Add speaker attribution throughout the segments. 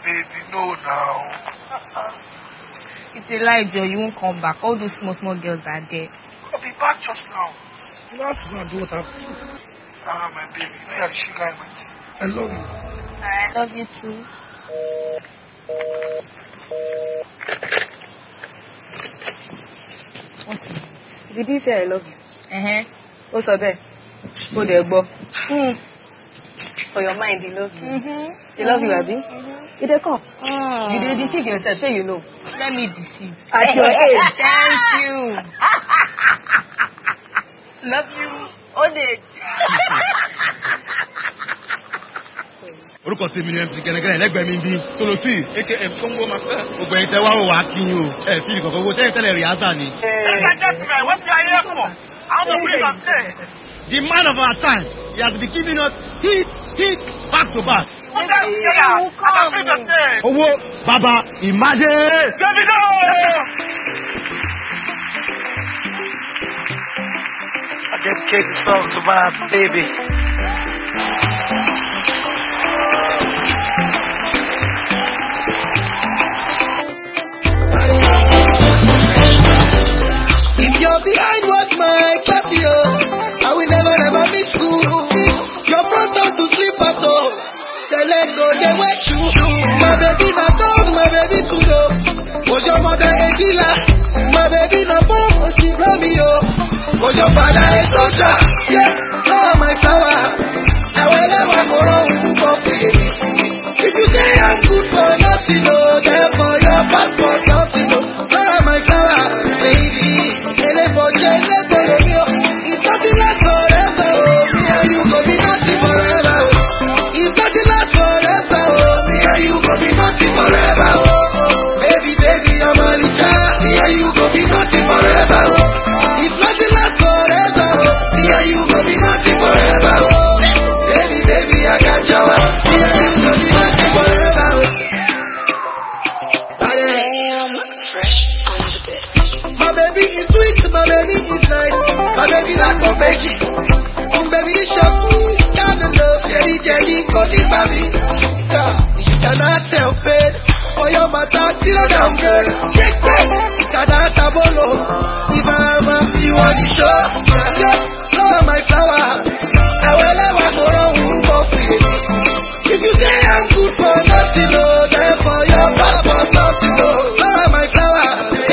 Speaker 1: baby, no now.
Speaker 2: It's a lie, Joe. You won't come back. All those small girls are there.
Speaker 1: I'll be back just now.
Speaker 3: You have to go and do what I have to do.
Speaker 1: My baby, you know you have the sugar in my tea.
Speaker 3: I love you.
Speaker 2: I love you too.
Speaker 4: Did he say I love you? What's up there? Go there, Bob. For your mind, they love you. They love you, Abby? You dey come. You dey deceive yourself, say you know.
Speaker 2: Let me deceive.
Speaker 4: At your age.
Speaker 2: Thank you. Love you. Old age.
Speaker 3: Orúkọ tí mi ní MC Kẹ́nẹ́kẹ́nẹ́ lẹ́gbẹ̀ẹ́ mi bí Solofi aka Congo Master. Gbogbo ẹ̀yin tẹ́ wá wò wá kí yín o. Ẹ tí ìkọ̀kọ̀ owó tẹ́lẹ̀ rí àṣà ni.
Speaker 1: What you are here for? How to please us there?
Speaker 3: The man of our time, he has been giving us hit back to back. Owó bàbá imagine.
Speaker 1: I dedicate this song to my baby.
Speaker 5: If you're behind what's my class, I will never miss school. Your front on to slipper, so say let's go, they wet you. My baby not dog, my baby too low. Was your mother a dealer? My baby not bomb, she blow me up. Was your father a soldier? Yeah, oh my flower. I will never go wrong for baby. If you say I'm good for nothing, therefore your bad for something, oh my flower, baby. It's nothing last forever, me and you go be nothing forever. It's nothing last forever, me and you go be nothing forever. Baby, I'm a child, me and you go be nothing forever. It's nothing last forever, me and you go be nothing forever. Baby, I got you, me and you go be nothing forever.
Speaker 6: Damn, fresh on the bed.
Speaker 5: My baby is sweet, my baby is nice. My baby like a veggie. Baby is so sweet, kind of love. Jelly, cookie, baby. You cannot tell fate. For your matter, zero down, girl. Shake back, you cannot tabolo. If I'm a you on the show, yeah, my flower. I will never go wrong for free. If you say I'm good for nothing, therefore you're bad for something, my flower.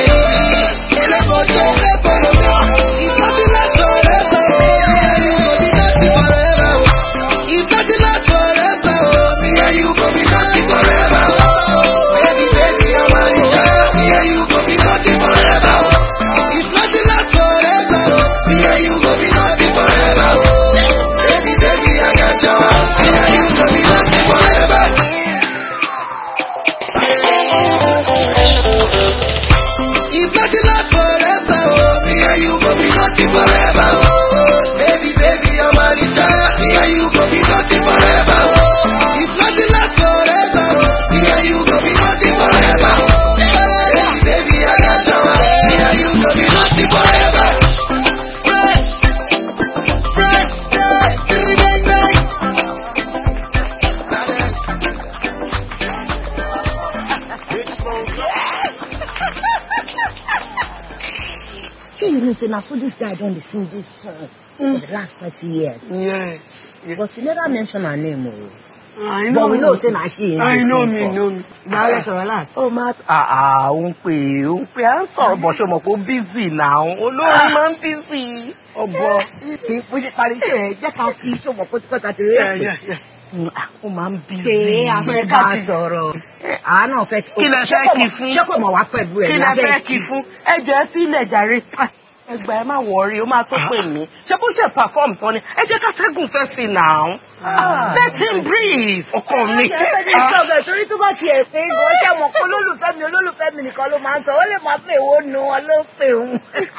Speaker 7: Now, so this guy don't sing this song for the last 30 years.
Speaker 1: Yes.
Speaker 7: But he never mentioned her name.
Speaker 1: I know.
Speaker 7: But we know say na she.
Speaker 1: I know me.
Speaker 7: Let's relax.
Speaker 4: Oh, Matt. Ń pè à ń sọ̀rọ̀ bọ̀ ṣe mọ̀ pé ó busy now. Olórin máa ń busy.
Speaker 7: Ọ̀bọ̀ bó ṣe parí iṣẹ́ ẹ̀ jẹ́ ká fi iṣẹ́ mọ̀ pé tíkọ́ tàbí rẹ̀.
Speaker 4: Ó máa ń busy.
Speaker 7: Ṣé afẹ́ bá sọ̀rọ̀? Àánú fẹ́
Speaker 4: kí lẹ fẹ́ kí fún?
Speaker 7: Ṣé kò mọ̀ wá pẹ̀lú ẹ̀?
Speaker 4: Kí lẹ fẹ́ kí fún? Ẹ jẹ́ sílẹ̀ jàre. Ẹgbà ẹ má wọrí, ó máa tó pè mí. Ṣé bó ṣe perform tán ni? Ẹ jẹ́ ká ṣẹ́gun fẹ́ sí now. Let him breathe. Ọkọ mi.
Speaker 7: Ìṣọ̀bẹ̀ torí tó bá tiẹ̀ pé ìwọ ṣe mọ̀ pé olólùfẹ́ mi nìkan ló máa ń sọ. Ó lè máa pè ó nu ọ ló pè òun.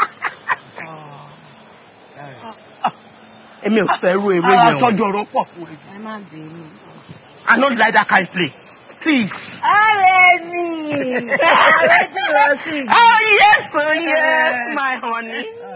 Speaker 4: Èmi ò fẹ́ rú ewé yẹn o.
Speaker 1: Sọ́jọ́ ọ̀rọ̀ pọ̀ fún ẹ.
Speaker 2: Ẹ má bínú.
Speaker 4: I no like that kind of play. Please.
Speaker 7: Already.
Speaker 4: Oh, yes, my honey.